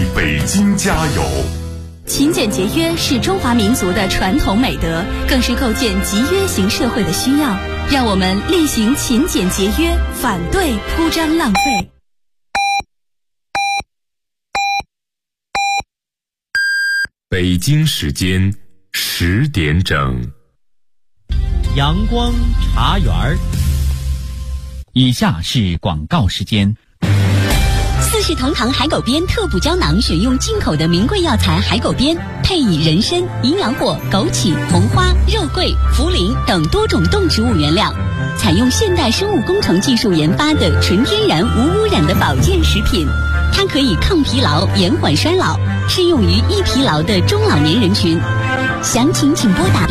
北京加油！ 勤俭节约是中华民族的传统美德，更是构建集约型社会的需要。让我们厉行勤俭节约，反对铺张浪费。 北京时间10点整。 阳光茶园儿。以下是广告时间。 四世同堂海狗鞭特补胶囊选用进口的名贵药材海狗鞭，配以人参、营养果、枸杞、红花、肉桂、茯苓等多种动植物原料，采用现代生物工程技术研发的纯天然无污染的保健食品。它可以抗疲劳、延缓衰老，适用于易疲劳的中老年人群。详情请拨打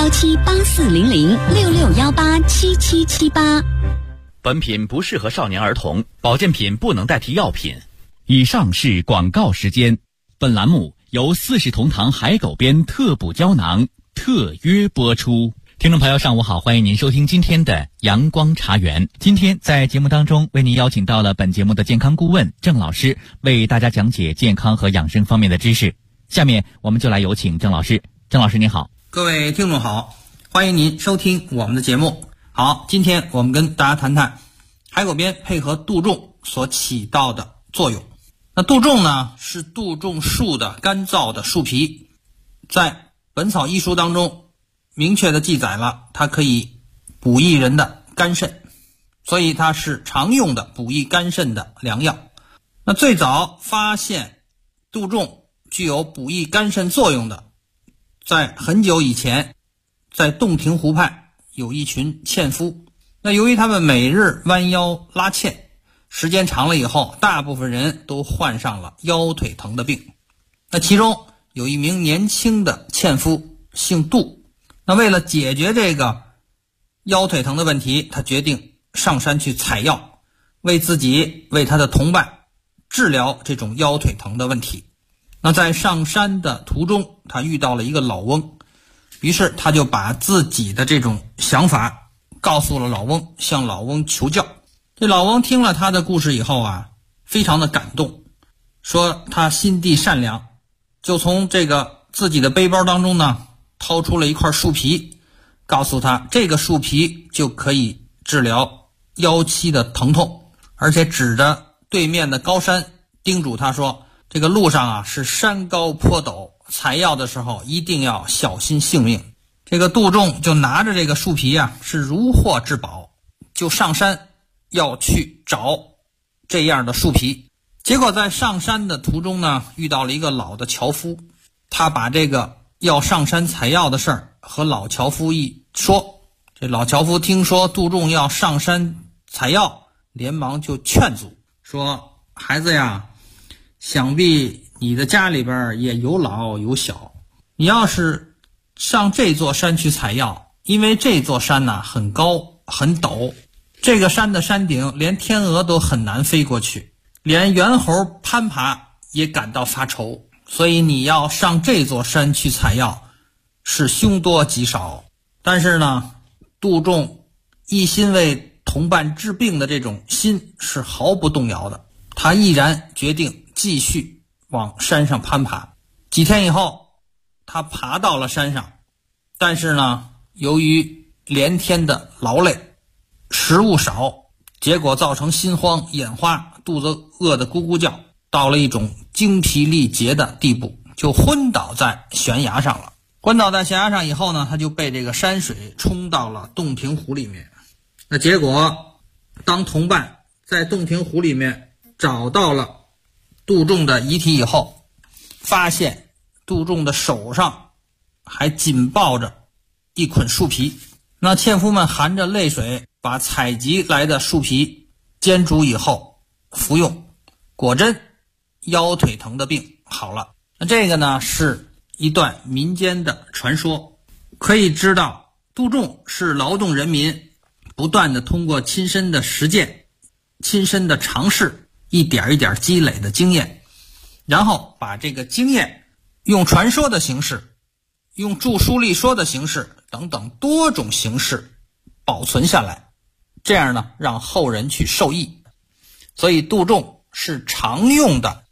6617840066187778。 本品不适合少年儿童，保健品不能代替药品。以上是广告时间。本栏目由四世同堂海狗鞭特补胶囊特约播出。听众朋友上午好，欢迎您收听今天的阳光茶园。今天在节目当中为您邀请到了本节目的健康顾问郑老师，为大家讲解健康和养生方面的知识。下面我们就来有请郑老师。郑老师您好。 各位听众好，欢迎您收听我们的节目。好，今天我们跟大家谈谈海狗鞭配合杜仲所起到的作用。那杜仲呢，是杜仲树的干燥的树皮，在《本草医书》当中明确的记载了，它可以补益人的肝肾，所以它是常用的补益肝肾的良药。那最早发现杜仲具有补益肝肾作用的，在很久以前，在洞庭湖畔有一群纤夫，那由于他们每日弯腰拉纤，时间长了以后，大部分人都患上了腰腿疼的病。那其中有一名年轻的纤夫姓杜，那为了解决这个腰腿疼的问题，他决定上山去采药，为自己为他的同伴治疗这种腰腿疼的问题。那在上山的途中，他遇到了一个老翁，于是他就把自己的这种想法告诉了老翁，向老翁求教。这老翁听了他的故事以后啊，非常的感动，说他心地善良，就从这个自己的背包当中呢掏出了一块树皮，告诉他这个树皮就可以治疗腰膝的疼痛，而且指着对面的高山叮嘱他说，这个路上啊是山高坡陡，采药的时候一定要小心性命。这个杜仲就拿着这个树皮啊，是如获至宝，就上山要去找这样的树皮。结果在上山的途中呢，遇到了一个老的樵夫，他把这个要上山采药的事儿和老樵夫一说，这老樵夫听说杜仲要上山采药，连忙就劝阻说，孩子呀，想必你的家里边也有老有小，你要是上这座山去采药，因为这座山呢很高很陡，这个山的山顶连天鹅都很难飞过去，连猿猴攀爬也感到发愁，所以你要上这座山去采药是凶多吉少。但是呢，杜仲一心为同伴治病的这种心是毫不动摇的，他毅然决定继续往山上攀爬。几天以后，他爬到了山上，但是呢，由于连天的劳累，食物少，结果造成心慌眼花，肚子饿得咕咕叫，到了一种精疲力竭的地步，就昏倒在悬崖上了。昏倒在悬崖上以后呢，他就被这个山水冲到了洞庭湖里面。那结果当同伴在洞庭湖里面找到了杜仲的遗体以后，发现杜仲的手上还紧抱着一捆树皮。那纤夫们含着泪水把采集来的树皮煎煮以后服用，果真腰腿疼的病好了。那这个呢是一段民间的传说，可以知道杜仲是劳动人民不断的通过亲身的实践、亲身的尝试，一点一点积累的经验，然后把这个经验用传说的形式，用著书立说的形式等等多种形式保存下来，这样呢让后人去受益。所以杜仲是常用的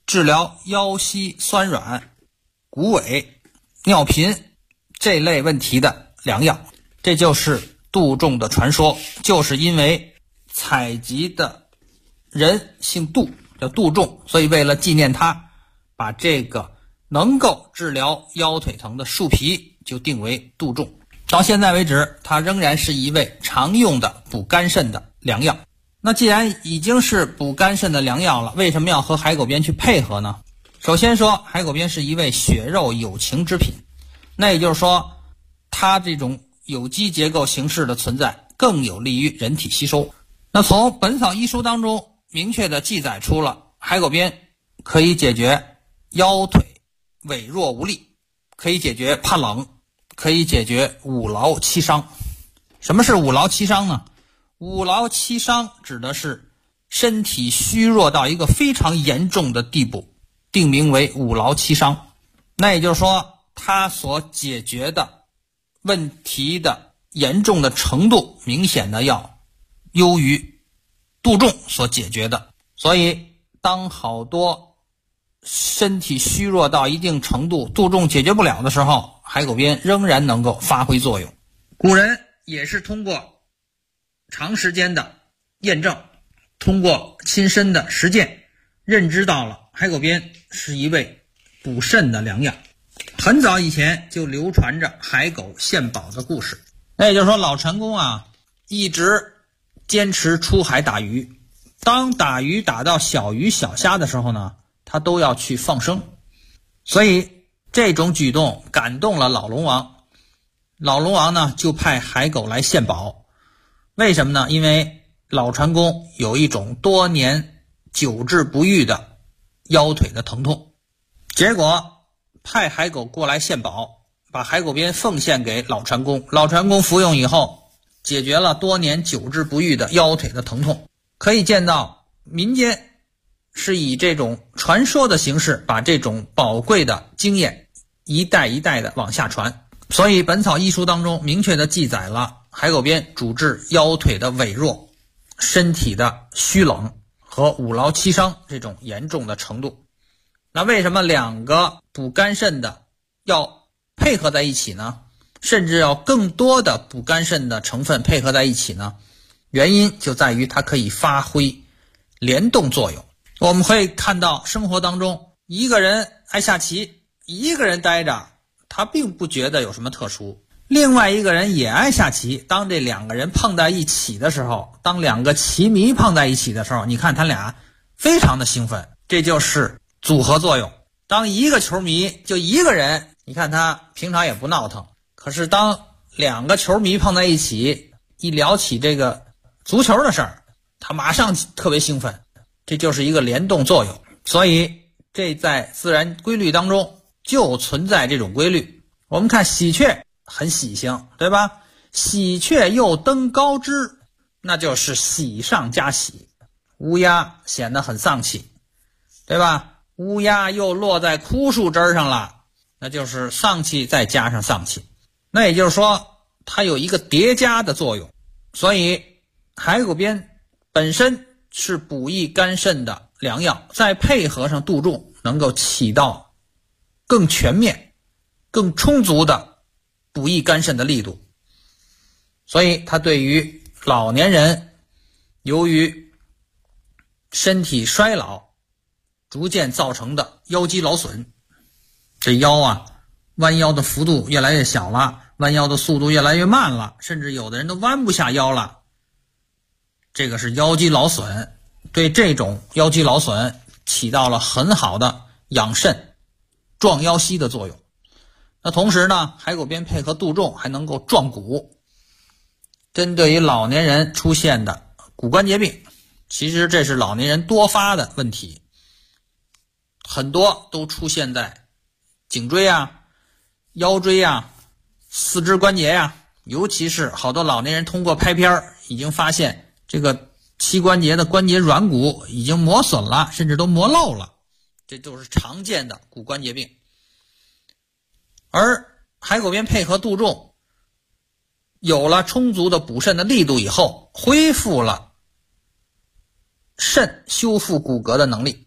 治疗腰膝酸软、骨痿、尿频这类问题的良药。这就是杜仲的传说，就是因为采集的人姓杜，叫杜仲，所以为了纪念他，把这个能够治疗腰腿疼的树皮就定为杜仲。到现在为止，它仍然是一味常用的补肝肾的良药。那既然已经是补肝肾的良药了，为什么要和海狗鞭去配合呢？首先说，海狗鞭是一味血肉有情之品，那也就是说，它这种有机结构形式的存在更有利于人体吸收。那从《本草医书》当中明确的记载出了海狗鞭可以解决腰腿痿弱无力，可以解决怕冷，可以解决五劳七伤。什么是五劳七伤呢？五劳七伤指的是身体虚弱到一个非常严重的地步，定名为五劳七伤。那也就是说，它所解决的问题的严重的程度明显的要优于杜仲所解决的。所以当好多身体虚弱到一定程度，杜仲解决不了的时候，海狗鞭仍然能够发挥作用。古人也是通过长时间的验证，通过亲身的实践，认知到了海狗鞭是一味补肾的良药。很早以前就流传着海狗献宝的故事。那也就是说，老陈公啊，一直坚持出海打鱼。当打鱼打到小鱼小虾的时候呢，他都要去放生。所以这种举动感动了老龙王。老龙王呢，就派海狗来献宝。为什么呢？因为老陈公有一种多年久治不愈的腰腿的疼痛，结果派海狗过来献宝，把海狗鞭奉献给老陈公。老陈公服用以后，解决了多年久治不愈的腰腿的疼痛。可以见到民间是以这种传说的形式，把这种宝贵的经验一代一代的往下传。所以《本草医书》当中明确的记载了海狗鞭主治腰腿的痿弱、身体的虚冷和五劳七伤这种严重的程度。那为什么两个补肝肾的要配合在一起呢？甚至要更多的补肝肾的成分配合在一起呢？原因就在于它可以发挥联动作用。我们会看到生活当中，一个人爱下棋，一个人待着，他并不觉得有什么特殊。另外一个人也爱下棋，当这两个人碰在一起的时候，当两个棋迷碰在一起的时候，你看他俩非常的兴奋，这就是组合作用。当一个球迷就一个人，你看他平常也不闹腾，可是当两个球迷碰在一起，一聊起这个足球的事儿，他马上特别兴奋，这就是一个联动作用。所以这在自然规律当中就存在这种规律。我们看喜鹊很喜庆，对吧？喜鹊又登高枝，那就是喜上加喜。乌鸦显得很丧气，对吧？乌鸦又落在枯树枝上了，那就是丧气再加上丧气。那也就是说，它有一个叠加的作用。所以海狗鞭本身是补益肝肾的良药，再配合上杜仲，能够起到更全面、更充足的补益肝肾的力度。所以它对于老年人由于身体衰老逐渐造成的腰肌劳损，这腰啊弯腰的幅度越来越小了，弯腰的速度越来越慢了，甚至有的人都弯不下腰了，这个是腰肌劳损。对这种腰肌劳损起到了很好的养肾壮腰膝的作用。那同时呢，海狗鞭配合杜仲还能够壮骨。针对于老年人出现的骨关节病，其实这是老年人多发的问题，很多都出现在颈椎啊、腰椎啊、四肢关节啊，尤其是好多老年人通过拍片已经发现这个膝关节的关节软骨已经磨损了，甚至都磨漏了，这就是常见的骨关节病。而海狗鞭配合杜仲，有了充足的补肾的力度以后，恢复了肾修复骨骼的能力，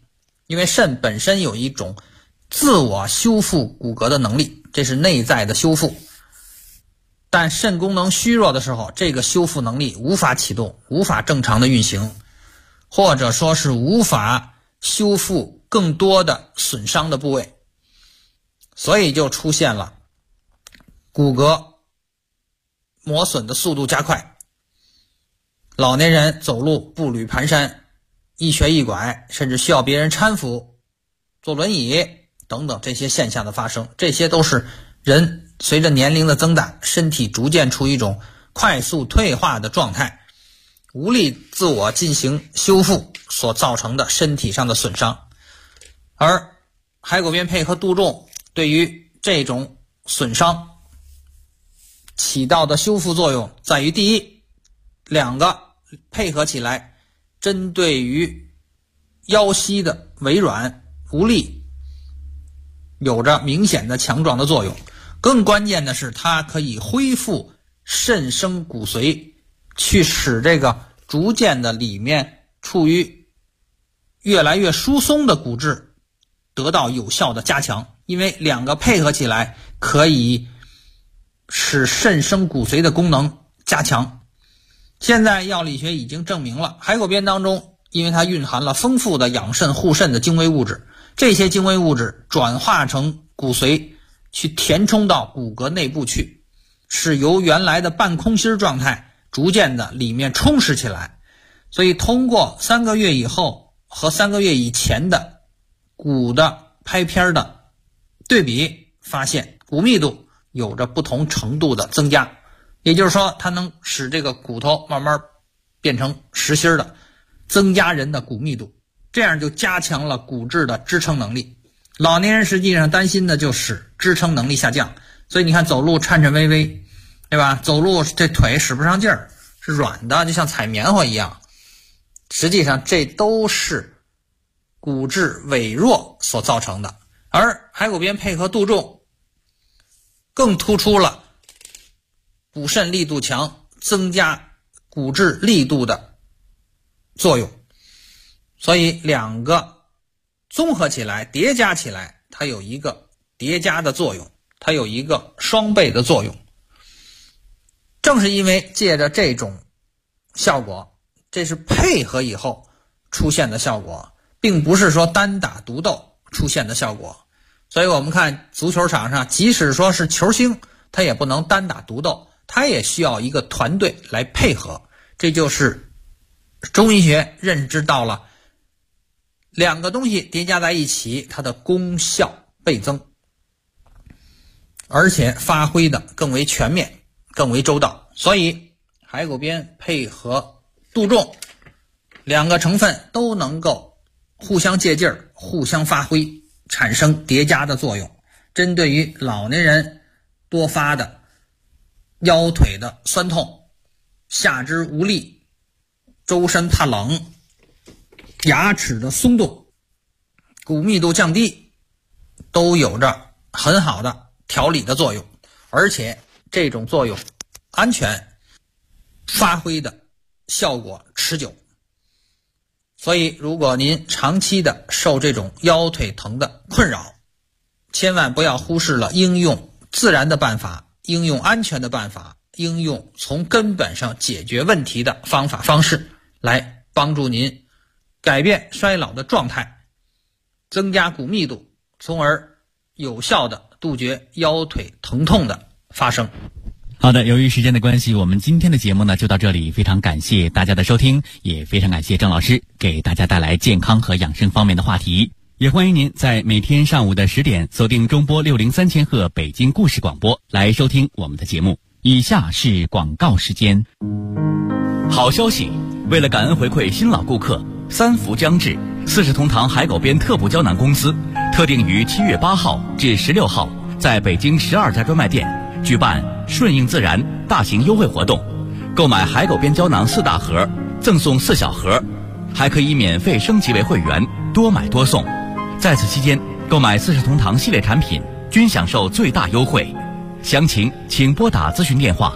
因为肾本身有一种自我修复骨骼的能力，这是内在的修复。但肾功能虚弱的时候，这个修复能力无法启动，无法正常的运行，或者说是无法修复更多的损伤的部位，所以就出现了骨骼磨损的速度加快，老年人走路步履蹒跚，一瘸一拐，甚至需要别人搀扶，坐轮椅等等这些现象的发生。这些都是人随着年龄的增大，身体逐渐处于一种快速退化的状态，无力自我进行修复所造成的身体上的损伤。而海狗鞭配合杜仲对于这种损伤起到的修复作用在于，第一，两个配合起来，针对于腰膝的微软无力有着明显的强壮的作用。更关键的是，它可以恢复肾生骨髓，去使这个逐渐的里面处于越来越疏松的骨质得到有效的加强。因为两个配合起来，可以使肾生骨髓的功能加强。现在药理学已经证明了，海狗鞭当中因为它蕴含了丰富的养肾护肾的精微物质，这些精微物质转化成骨髓去填充到骨骼内部去，是由原来的半空心状态逐渐的里面充实起来。所以通过3个月以后和3个月以前的骨的拍片的对比，发现骨密度有着不同程度的增加，也就是说它能使这个骨头慢慢变成实心的，增加人的骨密度，这样就加强了骨质的支撑能力。老年人实际上担心的就是支撑能力下降，所以你看走路颤颤巍巍，对吧？走路这腿使不上劲儿，是软的，就像踩棉花一样。实际上这都是骨质萎弱所造成的。而海狗鞭配合杜仲更突出了补肾力度强，增加骨质力度的作用。所以两个综合起来叠加起来，它有一个叠加的作用，它有一个双倍的作用。正是因为借着这种效果，这是配合以后出现的效果，并不是说单打独斗出现的效果。所以我们看足球场上，即使说是球星，他也不能单打独斗，他也需要一个团队来配合。这就是中医学认知到了两个东西叠加在一起，它的功效倍增，而且发挥的更为全面，更为周到。所以海狗鞭配合杜仲，两个成分都能够互相借劲儿，互相发挥，产生叠加的作用。针对于老年人多发的腰腿的酸痛、下肢无力、周身怕冷、牙齿的松动、骨密度降低，都有着很好的调理的作用，而且这种作用安全，发挥的效果持久。所以如果您长期的受这种腰腿疼的困扰，千万不要忽视了应用自然的办法，应用安全的办法，应用从根本上解决问题的方法方式，来帮助您改变衰老的状态，增加骨密度，从而有效的杜绝腰腿疼痛的发生。 好的，由于时间的关系，我们今天的节目呢就到这里，非常感谢大家的收听，也非常感谢郑老师给大家带来健康和养生方面的话题。也欢迎您在每天上午的10点锁定中波603千赫北京故事广播来收听我们的节目。以下是广告时间。好消息，为了感恩回馈新老顾客，3伏将至，40同堂海狗鞭特补胶囊公司特定于7月8号至16号在北京12家专卖店举办顺应自然大型优惠活动，购买海狗鞭胶囊4大盒赠送4小盒，还可以免费升级为会员，多买多送。在此期间购买40同堂系列产品均享受最大优惠，详情请拨打咨询电话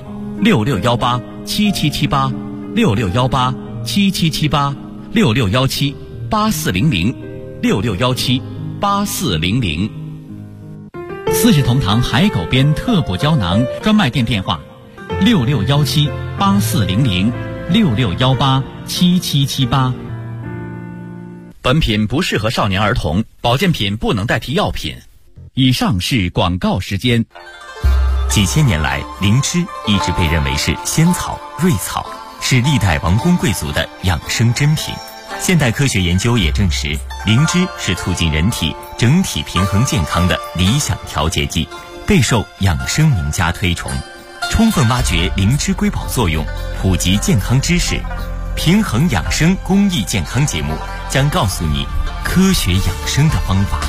66187778 66187778 66178400 66178400。四世同堂海狗鞭特补胶囊专卖店电话：66178400，66187778。本品不适合少年儿童，保健品不能代替药品。以上是广告时间。 几千年来，灵芝一直被认为是仙草、瑞草，是历代王公贵族的养生珍品。现代科学研究也证实，灵芝是促进人体整体平衡健康的理想调节剂，备受养生名家推崇。充分挖掘灵芝瑰宝作用，普及健康知识，平衡养生公益健康节目将告诉你科学养生的方法。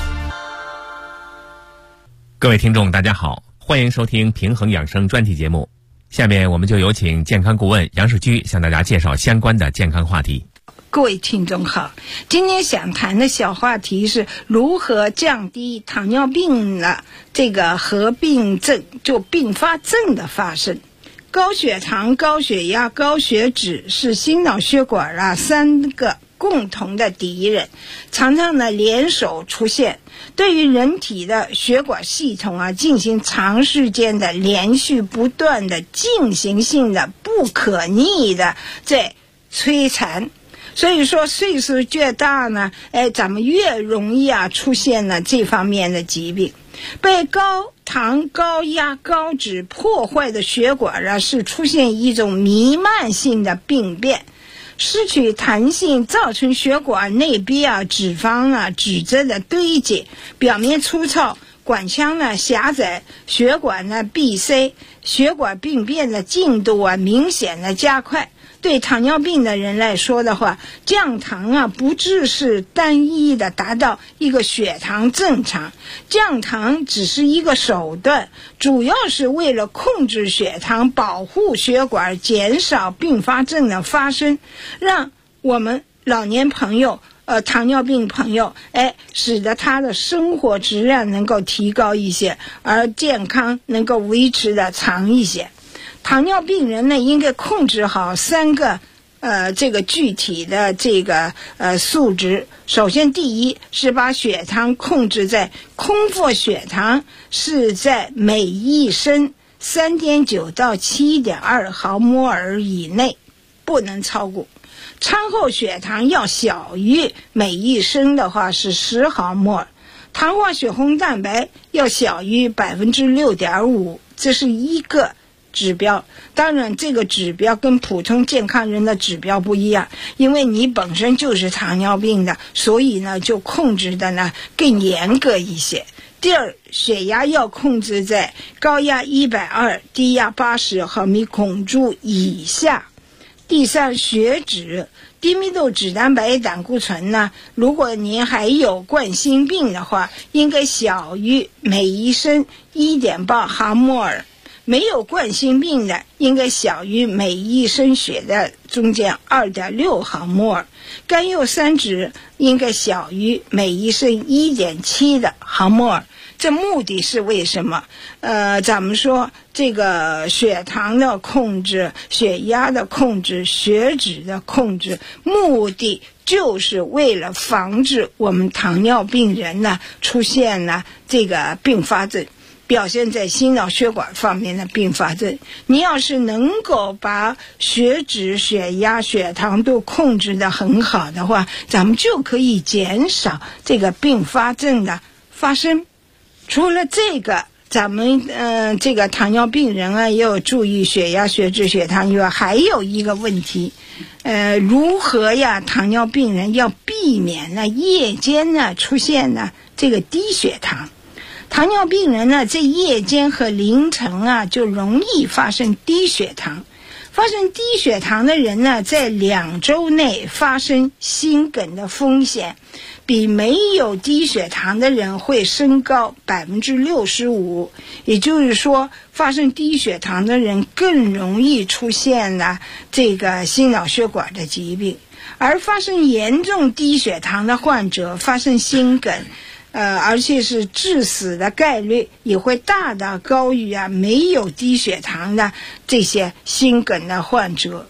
各位听众大家好，欢迎收听平衡养生专题节目。下面我们就有请健康顾问杨世居向大家介绍相关的健康话题。 各位听众好，今天想谈的小话题是如何降低糖尿病的这个合并症，就并发症的发生。高血糖、高血压、高血脂是心脑血管三个共同的敌人，常常联手出现，对于人体的血管系统进行长时间的连续不断的进行性的不可逆的在摧残。所以说岁数越大呢，咱们越容易出现了这方面的疾病。被高糖、高压、高脂破坏的血管是出现一种弥漫性的病变，失去弹性，造成血管内壁脂肪脂质的堆积，表面粗糙，管腔狭窄，血管闭塞，血管病变的进度明显的加快。对糖尿病的人来说的话，降糖不只是单一的达到一个血糖正常，降糖只是一个手段，主要是为了控制血糖，保护血管，减少并发症的发生，让我们老年朋友糖尿病朋友使得他的生活质量能够提高一些，而健康能够维持的长一些。糖尿病人呢，应该控制好3个这个具体的这个数值。首先，第一是把血糖控制在空腹血糖是在每一升 3.9 到 7.2 毫摩尔以内，不能超过。餐后血糖要小于每一升的话是10毫摩尔，糖化血红蛋白要小于 6.5%， 这是一个指标。当然这个指标跟普通健康人的指标不一样，因为你本身就是糖尿病的，所以呢就控制的呢更严格一些。第二，血压要控制在高压120、低压80毫米汞柱以下。第三，血脂，低密度脂蛋白胆固醇呢，如果您还有冠心病的话，应该小于每一升 1.8 毫摩尔。没有冠心病的应该小于每一升血的中间 2.6 毫摩尔，甘油三酯应该小于每一升 1.7 的毫摩尔。这目的是为什么？咱们说这个血糖的控制、血压的控制、血脂的控制，目的就是为了防止我们糖尿病人呢出现呢这个并发症，表现在心脑血管方面的并发症。你要是能够把血脂、血压、血糖都控制得很好的话，咱们就可以减少这个并发症的发生。除了这个，咱们这个糖尿病人也有注意血压、血脂、血糖以外，还有一个问题，如何糖尿病人要避免呢夜间呢出现呢这个低血糖。糖尿病人呢在夜间和凌晨就容易发生低血糖。发生低血糖的人呢，在2周内发生心梗的风险比没有低血糖的人会升高 65%， 也就是说发生低血糖的人更容易出现了这个心脑血管的疾病，而发生严重低血糖的患者发生心梗而且是致死的概率也会大大高于没有低血糖的这些心梗的患者。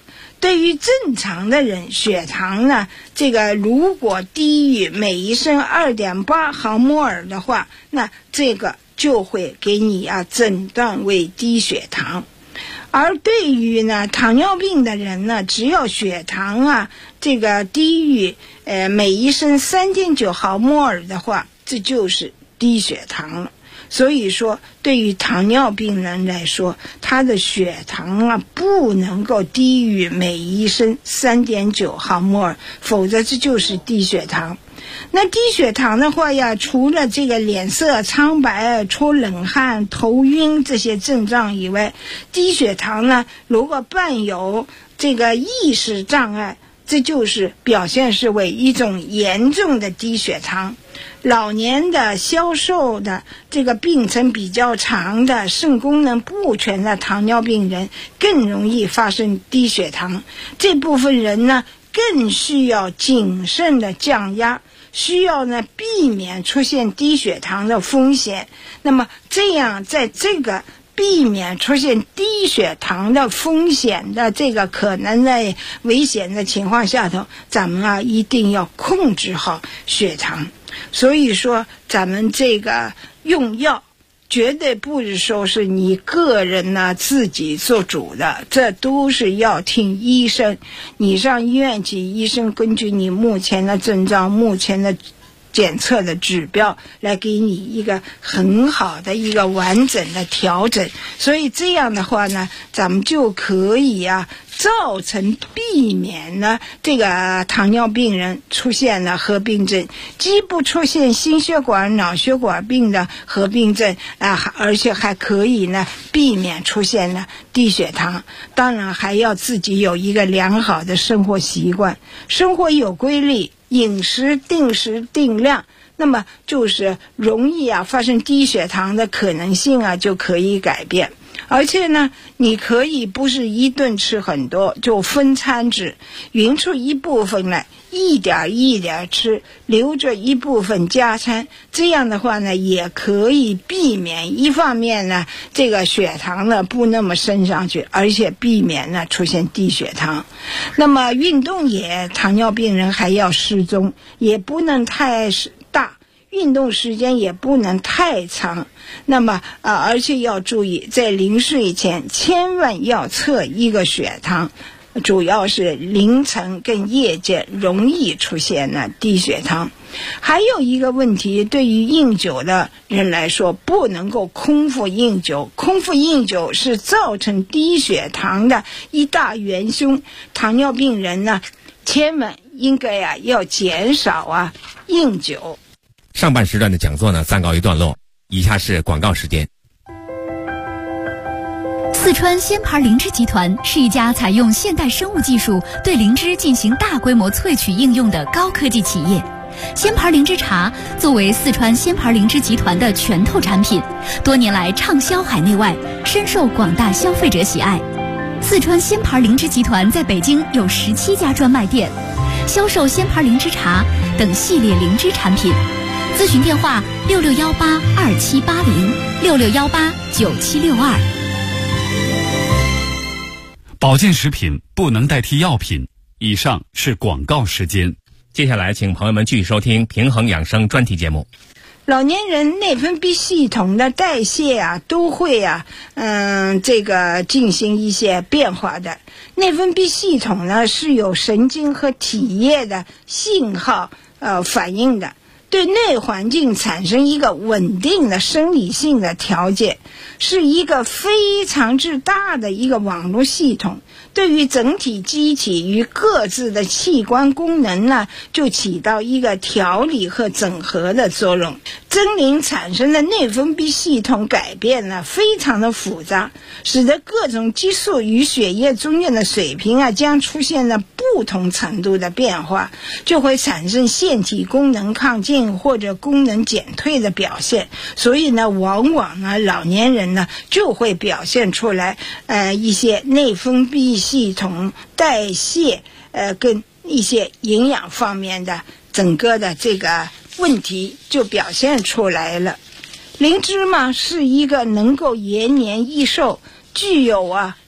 对于正常的人，血糖呢，这个如果低于每一升 2.8 毫摩尔的话，那这个就会给你诊断为低血糖。而对于呢糖尿病的人呢，只要血糖这个低于每一升 3.9 毫摩尔的话，这就是低血糖了。所以说对于糖尿病人来说，他的血糖不能够低于每一升 3.9 毫摩尔，否则这就是低血糖。那低血糖的话除了这个脸色苍白、出冷汗、头晕这些症状以外，低血糖呢如果伴有这个意识障碍，这就是表现是为一种严重的低血糖。老年的、消瘦的、这个病程比较长的、肾功能不全的糖尿病人更容易发生低血糖。这部分人呢更需要谨慎的降压，需要呢避免出现低血糖的风险。那么这样在这个避免出现低血糖的风险的这个可能的危险的情况下头，咱们一定要控制好血糖。所以说咱们这个用药绝对不是说是你个人自己做主的，这都是要听医生。你上医院去，医生根据你目前的症状、目前的检测的指标来给你一个很好的一个完整的调整。所以这样的话呢，咱们就可以造成避免呢这个糖尿病人出现了合并症，既不出现心血管脑血管病的合并症而且还可以呢避免出现了低血糖。当然还要自己有一个良好的生活习惯，生活有规律，饮食定时定量，那么就是容易发生低血糖的可能性就可以改变。而且呢，你可以不是一顿吃很多，就分餐制，匀出一部分来，一点一点吃，留着一部分加餐。这样的话呢，也可以避免一方面呢，这个血糖呢不那么升上去，而且避免呢出现低血糖。那么运动糖尿病人还要适中，也不能太大，运动时间也不能太长。那么而且要注意，在临睡前千万要测一个血糖，主要是凌晨跟夜间容易出现低血糖。还有一个问题，对于饮酒的人来说，不能够空腹饮酒。空腹饮酒是造成低血糖的一大元凶。糖尿病人呢，千万应该要减少饮酒。 上半时段的讲座呢暂告一段落，以下是广告时间。 四川仙牌灵芝集团是一家采用现代生物技术对灵芝进行大规模萃取应用的高科技企业。仙牌灵芝茶作为四川仙牌灵芝集团的拳头产品，多年来畅销海内外，深受广大消费者喜爱。四川仙牌灵芝集团在北京有17家专卖店，销售仙牌灵芝茶等系列灵芝产品。咨询电话66182780，66189762。 保健食品不能代替药品。以上是广告时间。 接下来请朋友们继续收听平衡养生专题节目。 老年人内分泌系统的代谢都会这个进行一些变化的。内分泌系统呢是有神经和体液的信号反应的，对内环境产生一个稳定的生理性的条件，是一个非常之大的一个网络系统。对于整体机体与各自的器官功能呢，就起到一个调理和整合的作用。真灵产生的内分泌系统改变呢，非常的复杂，使得各种激素与血液中间的水平将出现了不同程度的变化，就会产生腺体功能亢进或者功能减退的表现。所以呢，往往老年人呢就会表现出来一些内分泌系统代谢跟一些营养方面的整个的这个问题就表现出来了。灵芝嘛是一个能够延年益寿，具有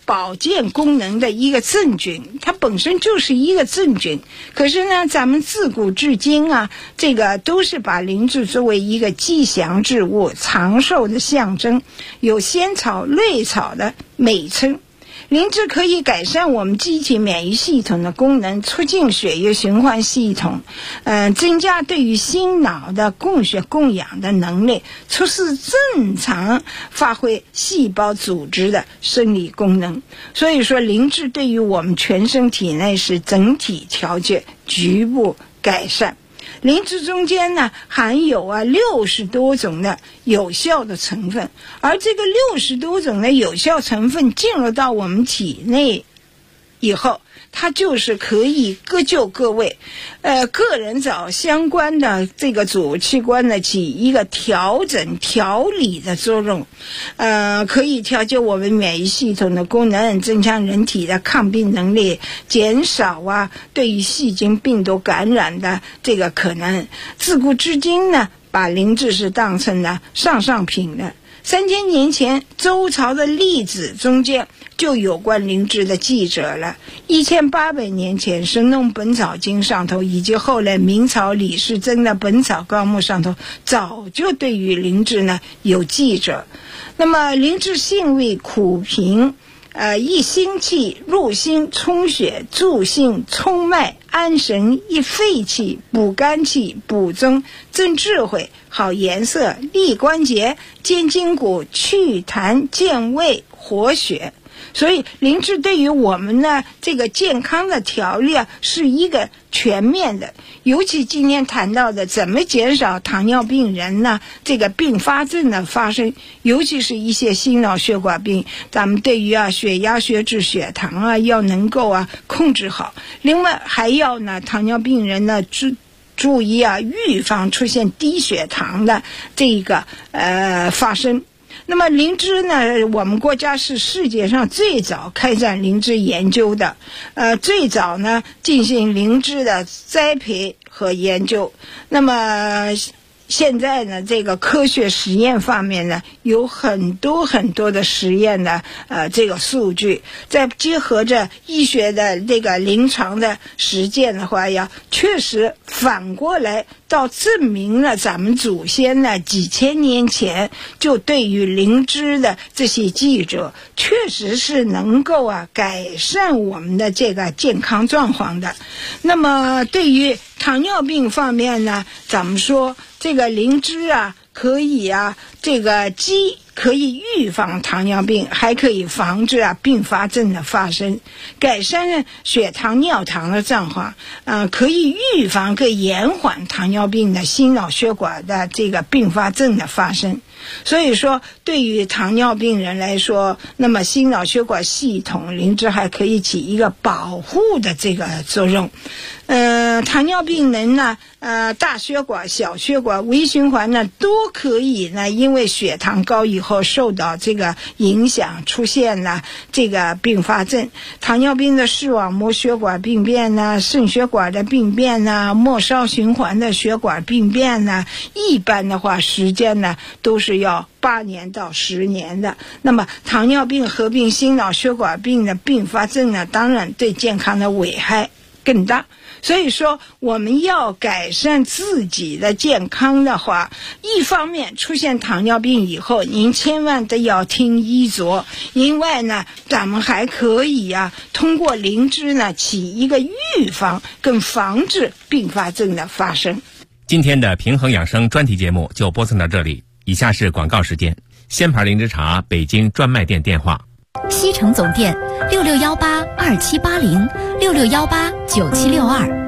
保健功能的一个真菌，它本身就是一个真菌。可是呢，咱们自古至今啊，这个都是把灵芝作为一个吉祥之物、长寿的象征，有仙草、瑞草的美称。灵芝可以改善我们机体免疫系统的功能，促进血液循环系统，增加对于心脑的供血供氧的能力，促使正常发挥细胞组织的生理功能。所以说，灵芝对于我们全身体内是整体调节、局部改善。灵芝中间呢含有60多种的有效的成分，而这个60多种的有效成分进入到我们体内以后，它就是可以各就各位，个人找相关的这个主器官呢起一个调整调理的作用，可以调节我们免疫系统的功能，增强人体的抗病能力，减少对于细菌病毒感染的这个可能。自古至今呢，把灵芝是当成了上品的。3000年前，周朝的历史中间就有关灵芝的记载了。1800年前，《神农本草经》上头，以及后来明朝李时珍的《本草纲目》上头，早就对于灵芝呢有记载。那么，灵芝性味苦平，益心气，入心，充血，助兴，充脉，安神，益肺气，补肝气，补中，增智慧，好颜色，利关节，健筋骨，祛痰，健胃，活血。所以灵芝对于我们呢这个健康的调理是一个全面的。尤其今天谈到的怎么减少糖尿病人呢这个并发症的发生，尤其是一些心脑血管病，咱们对于血压、血脂、血糖要能够控制好。另外还要呢糖尿病人呢注意预防出现低血糖的这个发生。那么灵芝呢，我们国家是世界上最早开展灵芝研究的，最早呢进行灵芝的栽培和研究。那么现在呢，这个科学实验方面呢，有很多的实验的这个数据，再结合着医学的这个临床的实践的话确实反过来到证明了咱们祖先呢几千年前就对于灵芝的这些记者确实是能够改善我们的这个健康状况的。那么对于糖尿病方面呢，咱们说这个灵芝可以这个既可以预防糖尿病，还可以防治并发症的发生，改善血糖尿糖的状况，可以预防可以延缓糖尿病的心脑血管的这个并发症的发生。所以说对于糖尿病人来说，那么心脑血管系统灵芝还可以起一个保护的这个作用。糖尿病人呢大血管、小血管、微循环呢都可以呢因为血糖高以后受到这个影响，出现了这个并发症。糖尿病的视网膜血管病变呢，肾血管的病变呢，末梢循环的血管病变呢，一般的话时间呢都是要8年到10年的。那么糖尿病合并心脑血管病的并发症呢，当然对健康的危害更大。所以说我们要改善自己的健康的话，一方面出现糖尿病以后您千万都要听医嘱，另外呢咱们还可以通过灵芝呢起一个预防跟防治并发症的发生。 今天的平衡养生专题节目就播送到这里，以下是广告时间。仙牌灵芝茶北京专卖店电话： 西城总店66182780，66189762。